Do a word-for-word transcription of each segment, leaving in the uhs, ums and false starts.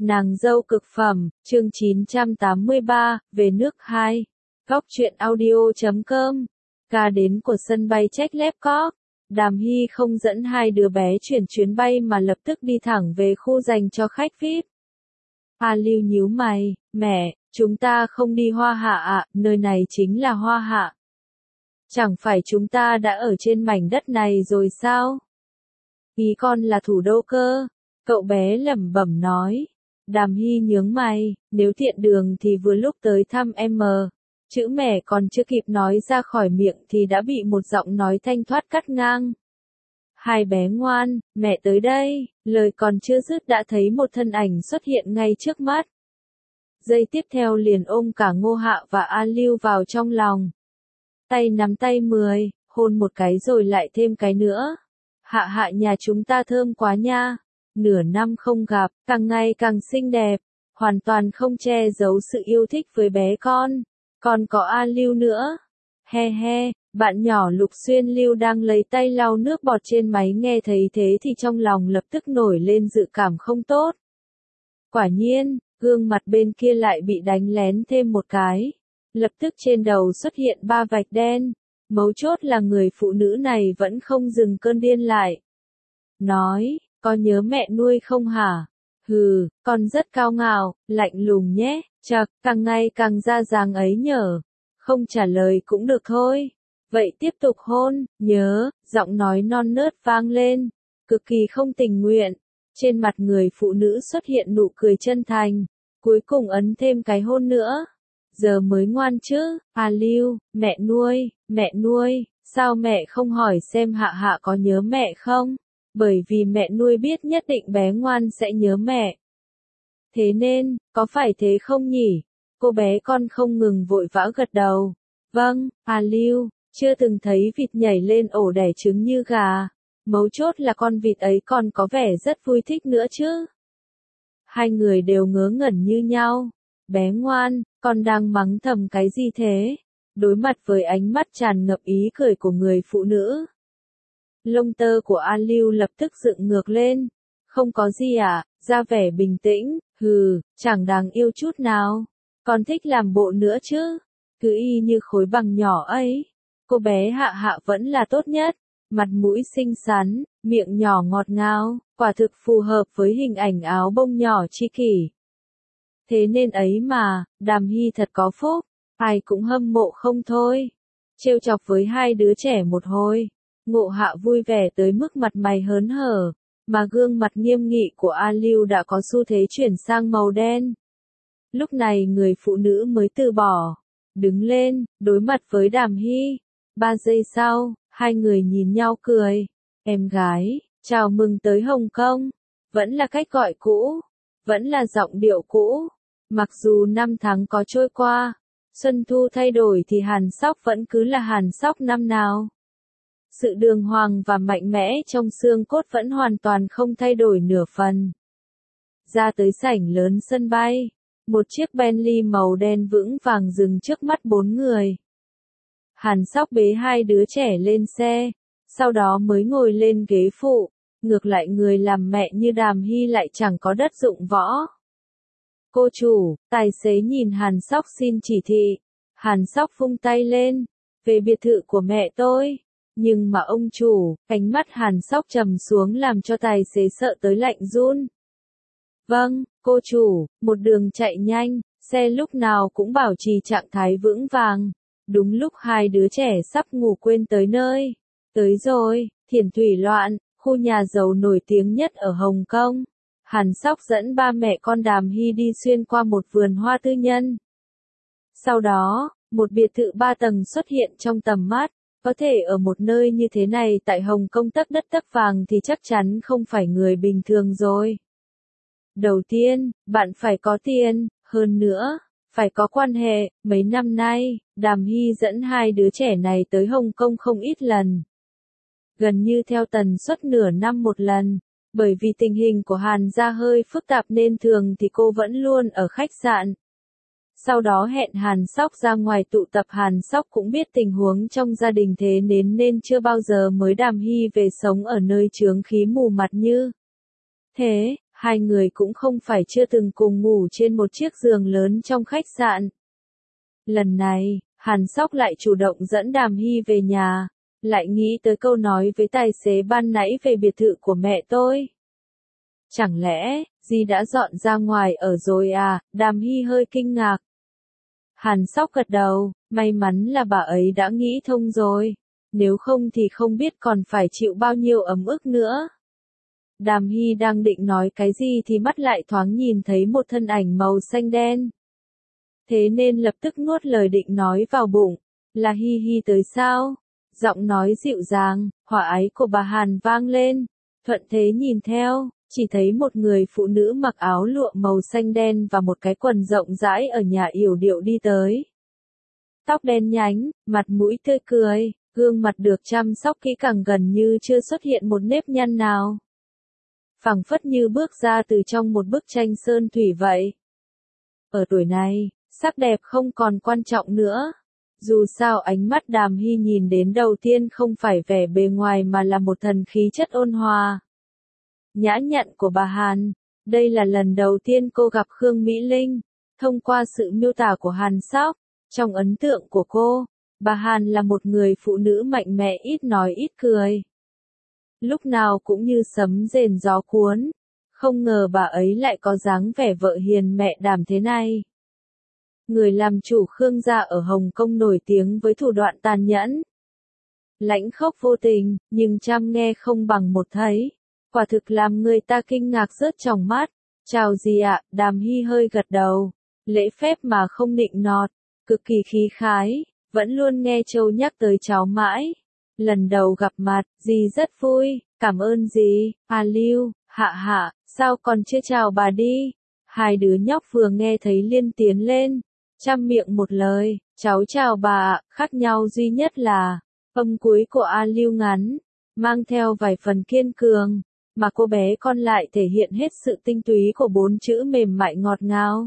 Nàng dâu cực phẩm, chương chín trăm tám mươi ba, về nước hai. Góc truyện audio chấm com. Ca đến của sân bay Czech Lepcot. Đàm Hy không dẫn hai đứa bé chuyển chuyến bay mà lập tức đi thẳng về khu dành cho khách vi ai pi. A Lưu nhíu mày, mẹ, chúng ta không đi Hoa Hạ ạ, nơi này chính là Hoa Hạ. Chẳng phải chúng ta đã ở trên mảnh đất này rồi sao? Ý con là thủ đô cơ, cậu bé lẩm bẩm nói. Đàm Hy nhướng mày, nếu tiện đường thì vừa lúc tới thăm em. Chữ mẹ còn chưa kịp nói ra khỏi miệng thì đã bị một giọng nói thanh thoát cắt ngang. Hai bé ngoan, mẹ tới đây, lời còn chưa dứt đã thấy một thân ảnh xuất hiện ngay trước mắt. Giây tiếp theo liền ôm cả Ngô Hạ và A Lưu vào trong lòng. Tay nắm tay mười, hôn một cái rồi lại thêm cái nữa. Hạ Hạ nhà chúng ta thơm quá nha. Nửa năm không gặp, càng ngày càng xinh đẹp, hoàn toàn không che giấu sự yêu thích với bé con. Còn có A Lưu nữa. He he, bạn nhỏ Lục Xuyên Lưu đang lấy tay lau nước bọt trên máy nghe thấy thế thì trong lòng lập tức nổi lên dự cảm không tốt. Quả nhiên, gương mặt bên kia lại bị đánh lén thêm một cái. Lập tức trên đầu xuất hiện ba vạch đen. Mấu chốt là người phụ nữ này vẫn không dừng cơn điên lại. Nói, có nhớ mẹ nuôi không hả? Hừ, con rất cao ngạo, lạnh lùng nhé, chậc, càng ngày càng ra dáng ấy nhở. Không trả lời cũng được thôi. Vậy tiếp tục hôn, nhớ, giọng nói non nớt vang lên, cực kỳ không tình nguyện. Trên mặt người phụ nữ xuất hiện nụ cười chân thành, cuối cùng ấn thêm cái hôn nữa. Giờ mới ngoan chứ, A Lưu, mẹ nuôi, mẹ nuôi, sao mẹ không hỏi xem Hạ Hạ có nhớ mẹ không? Bởi vì mẹ nuôi biết nhất định bé ngoan sẽ nhớ mẹ. Thế nên, có phải thế không nhỉ? Cô bé con không ngừng vội vã gật đầu. Vâng, A Lưu, chưa từng thấy vịt nhảy lên ổ đẻ trứng như gà. Mấu chốt là con vịt ấy còn có vẻ rất vui thích nữa chứ. Hai người đều ngớ ngẩn như nhau. Bé ngoan, con đang mắng thầm cái gì thế? Đối mặt với ánh mắt tràn ngập ý cười của người phụ nữ. Lông tơ của A Lưu lập tức dựng ngược lên. Không có gì à, ra vẻ bình tĩnh, hừ, chẳng đáng yêu chút nào. Con thích làm bộ nữa chứ, cứ y như khối bằng nhỏ ấy. Cô bé Hạ Hạ vẫn là tốt nhất, mặt mũi xinh xắn, miệng nhỏ ngọt ngào, quả thực phù hợp với hình ảnh áo bông nhỏ chi kỷ. Thế nên ấy mà, Đàm Hy thật có phúc, ai cũng hâm mộ không thôi. Trêu chọc với hai đứa trẻ một hồi. Ngộ Hạ vui vẻ tới mức mặt mày hớn hở, mà gương mặt nghiêm nghị của A Lưu đã có xu thế chuyển sang màu đen. Lúc này người phụ nữ mới từ bỏ, đứng lên, đối mặt với Đàm Hy. Ba giây sau, hai người nhìn nhau cười. Em gái, chào mừng tới Hồng Kông. Vẫn là cách gọi cũ, vẫn là giọng điệu cũ. Mặc dù năm tháng có trôi qua, xuân thu thay đổi thì Hàn Sóc vẫn cứ là Hàn Sóc năm nào. Sự đường hoàng và mạnh mẽ trong xương cốt vẫn hoàn toàn không thay đổi nửa phần. Ra tới sảnh lớn sân bay, một chiếc Bentley màu đen vững vàng dừng trước mắt bốn người. Hàn Sóc bế hai đứa trẻ lên xe, sau đó mới ngồi lên ghế phụ, ngược lại người làm mẹ như Đàm Hy lại chẳng có đất dụng võ. Cô chủ, tài xế nhìn Hàn Sóc xin chỉ thị. Hàn Sóc vung tay lên, về biệt thự của mẹ tôi. Nhưng mà ông chủ, ánh mắt Hàn Sóc trầm xuống làm cho tài xế sợ tới lạnh run. Vâng, cô chủ, một đường chạy nhanh, xe lúc nào cũng bảo trì trạng thái vững vàng. Đúng lúc hai đứa trẻ sắp ngủ quên tới nơi. Tới rồi, Thiền Thủy Loạn, khu nhà giàu nổi tiếng nhất ở Hồng Kông. Hàn Sóc dẫn ba mẹ con Đàm Hy đi xuyên qua một vườn hoa tư nhân. Sau đó, một biệt thự ba tầng xuất hiện trong tầm mắt. Có thể ở một nơi như thế này tại Hồng Kông tấc đất tấc vàng thì chắc chắn không phải người bình thường rồi. Đầu tiên, bạn phải có tiền, hơn nữa, phải có quan hệ. Mấy năm nay, Đàm Hy dẫn hai đứa trẻ này tới Hồng Kông không ít lần. Gần như theo tần suất nửa năm một lần. Bởi vì tình hình của Hàn gia hơi phức tạp nên thường thì cô vẫn luôn ở khách sạn. Sau đó hẹn Hàn Sóc ra ngoài tụ tập. Hàn Sóc cũng biết tình huống trong gia đình thế nên nên chưa bao giờ mới Đàm Hy về sống ở nơi chướng khí mù mặt như thế. Hai người cũng không phải chưa từng cùng ngủ trên một chiếc giường lớn trong khách sạn. Lần này, Hàn Sóc lại chủ động dẫn Đàm Hy về nhà, lại nghĩ tới câu nói với tài xế ban nãy về biệt thự của mẹ tôi. Chẳng lẽ, dì đã dọn ra ngoài ở rồi à? Đàm Hy hơi kinh ngạc. Hàn Sóc gật đầu, may mắn là bà ấy đã nghĩ thông rồi, nếu không thì không biết còn phải chịu bao nhiêu ấm ức nữa. Đàm Hy đang định nói cái gì thì mắt lại thoáng nhìn thấy một thân ảnh màu xanh đen. Thế nên lập tức nuốt lời định nói vào bụng, là Hy Hy tới sao? Giọng nói dịu dàng, hòa ái của bà Hàn vang lên, thuận thế nhìn theo, chỉ thấy một người phụ nữ mặc áo lụa màu xanh đen và một cái quần rộng rãi ở nhà yểu điệu đi tới. Tóc đen nhánh, mặt mũi tươi cười, gương mặt được chăm sóc kỹ càng gần như chưa xuất hiện một nếp nhăn nào. Phảng phất như bước ra từ trong một bức tranh sơn thủy vậy. Ở tuổi này, sắc đẹp không còn quan trọng nữa. Dù sao ánh mắt Đàm Hy nhìn đến đầu tiên không phải vẻ bề ngoài mà là một thần khí chất ôn hòa, nhã nhặn của bà Hàn. Đây là lần đầu tiên cô gặp Khương Mỹ Linh. Thông qua sự miêu tả của Hàn Sóc, trong ấn tượng của cô, bà Hàn là một người phụ nữ mạnh mẽ, ít nói ít cười. Lúc nào cũng như sấm rền gió cuốn. Không ngờ bà ấy lại có dáng vẻ vợ hiền mẹ đảm thế này. Người làm chủ Khương gia ở Hồng Kông nổi tiếng với thủ đoạn tàn nhẫn, lãnh khốc vô tình, nhưng trăm nghe không bằng một thấy. Quả thực làm người ta kinh ngạc rớt tròng mắt. Chào dì ạ, Đàm Hy hơi gật đầu, lễ phép mà không nịnh nọt, cực kỳ khí khái, vẫn luôn nghe Châu nhắc tới cháu mãi. Lần đầu gặp mặt, dì rất vui, cảm ơn dì. À Lưu, hạ hạ, sao còn chưa chào bà đi? Hai đứa nhóc vừa nghe thấy Liên tiến lên, chăm miệng một lời, cháu chào bà ạ. Khác nhau duy nhất là, âm cuối của A Lưu ngắn, mang theo vài phần kiên cường, mà cô bé con lại thể hiện hết sự tinh túy của bốn chữ mềm mại ngọt ngào.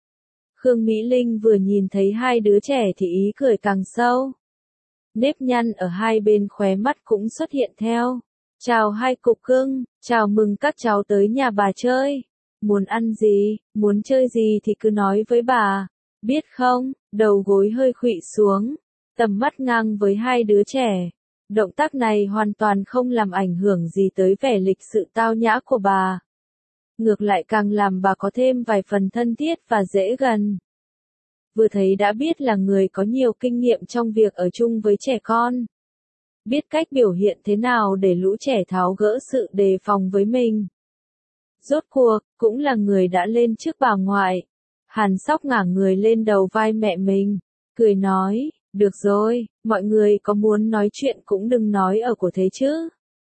Khương Mỹ Linh vừa nhìn thấy hai đứa trẻ thì ý cười càng sâu. Nếp nhăn ở hai bên khóe mắt cũng xuất hiện theo. Chào hai cục cưng, chào mừng các cháu tới nhà bà chơi. Muốn ăn gì, muốn chơi gì thì cứ nói với bà. Biết không, đầu gối hơi khuỵu xuống, tầm mắt ngang với hai đứa trẻ. Động tác này hoàn toàn không làm ảnh hưởng gì tới vẻ lịch sự tao nhã của bà. Ngược lại càng làm bà có thêm vài phần thân thiết và dễ gần. Vừa thấy đã biết là người có nhiều kinh nghiệm trong việc ở chung với trẻ con. Biết cách biểu hiện thế nào để lũ trẻ tháo gỡ sự đề phòng với mình. Rốt cuộc, cũng là người đã lên trước bà ngoại. Hàn Sóc ngả người lên đầu vai mẹ mình, cười nói, được rồi, mọi người có muốn nói chuyện cũng đừng nói ở của thế chứ.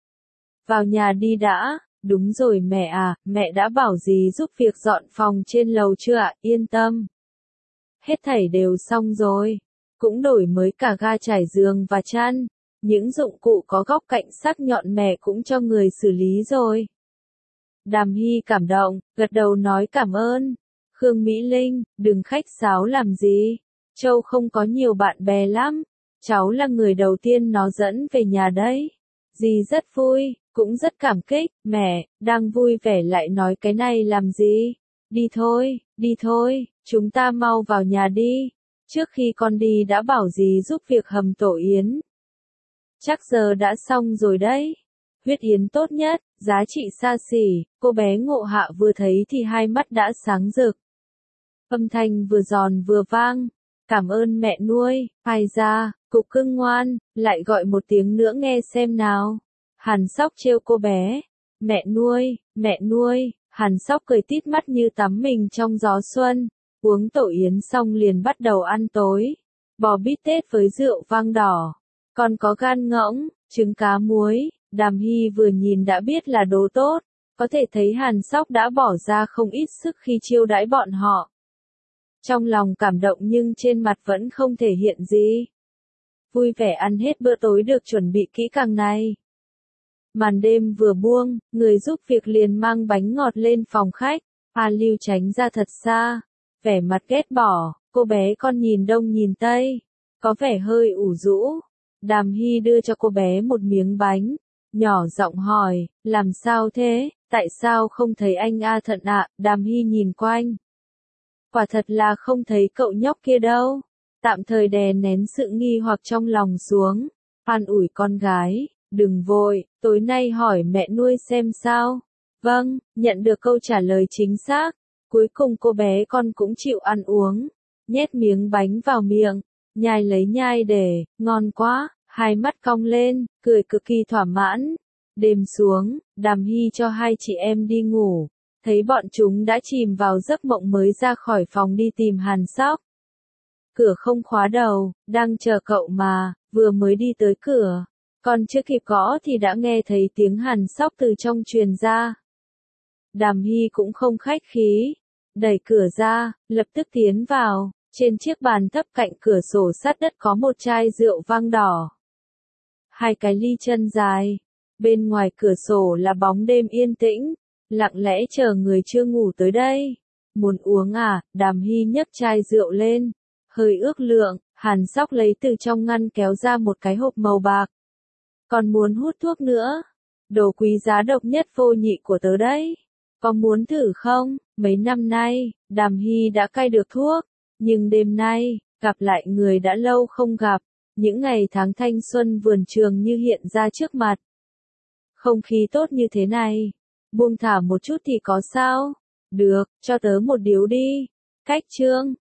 Vào nhà đi đã. Đúng rồi mẹ à, mẹ đã bảo dì giúp việc dọn phòng trên lầu chưa ạ? Yên tâm. Hết thảy đều xong rồi. Cũng đổi mới cả ga trải giường và chăn. Những dụng cụ có góc cạnh sắc nhọn mẹ cũng cho người xử lý rồi. Đàm Hy cảm động, gật đầu nói cảm ơn. Khương Mỹ Linh, đừng khách sáo làm gì. Châu không có nhiều bạn bè lắm. Cháu là người đầu tiên nó dẫn về nhà đấy. Dì rất vui, cũng rất cảm kích. Mẹ, đang vui vẻ lại nói cái này làm gì? Đi thôi, đi thôi, chúng ta mau vào nhà đi. Trước khi con đi đã bảo dì giúp việc hầm tổ yến. Chắc giờ đã xong rồi đấy. Huyết yến tốt nhất, giá trị xa xỉ. Cô bé Ngộ Hạ vừa thấy thì hai mắt đã sáng rực. Âm thanh vừa giòn vừa vang. Cảm ơn mẹ nuôi. Ai ra, cục cưng ngoan, lại gọi một tiếng nữa nghe xem nào. Hàn Sóc trêu cô bé. Mẹ nuôi, mẹ nuôi. Hàn Sóc cười tít mắt như tắm mình trong gió xuân. Uống tổ yến xong liền bắt đầu ăn tối. Bò bít tết với rượu vang đỏ. Còn có gan ngỗng, trứng cá muối. Đàm Hy vừa nhìn đã biết là đồ tốt. Có thể thấy Hàn Sóc đã bỏ ra không ít sức khi chiêu đãi bọn họ. Trong lòng cảm động nhưng trên mặt vẫn không thể hiện gì. Vui vẻ ăn hết bữa tối được chuẩn bị kỹ càng này. Màn đêm vừa buông, người giúp việc liền mang bánh ngọt lên phòng khách. A Lưu tránh ra thật xa, vẻ mặt ghét bỏ, cô bé con nhìn đông nhìn tây, có vẻ hơi ủ rũ. Đàm Hy đưa cho cô bé một miếng bánh, nhỏ giọng hỏi, làm sao thế, tại sao không thấy anh A Thận ạ? Đàm Hy nhìn quanh. Quả thật là không thấy cậu nhóc kia đâu. Tạm thời đè nén sự nghi hoặc trong lòng xuống, an ủi con gái, đừng vội, tối nay hỏi mẹ nuôi xem sao. Vâng, nhận được câu trả lời chính xác, cuối cùng cô bé con cũng chịu ăn uống, nhét miếng bánh vào miệng, nhai lấy nhai để, ngon quá, hai mắt cong lên, cười cực kỳ thỏa mãn. Đêm xuống, Đàm Hy cho hai chị em đi ngủ, thấy bọn chúng đã chìm vào giấc mộng mới ra khỏi phòng đi tìm Hàn Sóc. Cửa không khóa đầu, đang chờ cậu mà, vừa mới đi tới cửa, còn chưa kịp gõ thì đã nghe thấy tiếng Hàn Sóc từ trong truyền ra. Đàm Hy cũng không khách khí, đẩy cửa ra, lập tức tiến vào, trên chiếc bàn thấp cạnh cửa sổ sát đất có một chai rượu vang đỏ. Hai cái ly chân dài, bên ngoài cửa sổ là bóng đêm yên tĩnh, lặng lẽ chờ người chưa ngủ tới đây. Muốn uống à? Đàm Hy nhấc chai rượu lên, hơi ước lượng, Hàn Sóc lấy từ trong ngăn kéo ra một cái hộp màu bạc. Còn muốn hút thuốc nữa? Đồ quý giá độc nhất vô nhị của tớ đấy. Có muốn thử không? Mấy năm nay, Đàm Hy đã cai được thuốc, nhưng đêm nay, gặp lại người đã lâu không gặp, những ngày tháng thanh xuân vườn trường như hiện ra trước mặt. Không khí tốt như thế này, buông thả một chút thì có sao? Được, cho tớ một điếu đi. Cách chương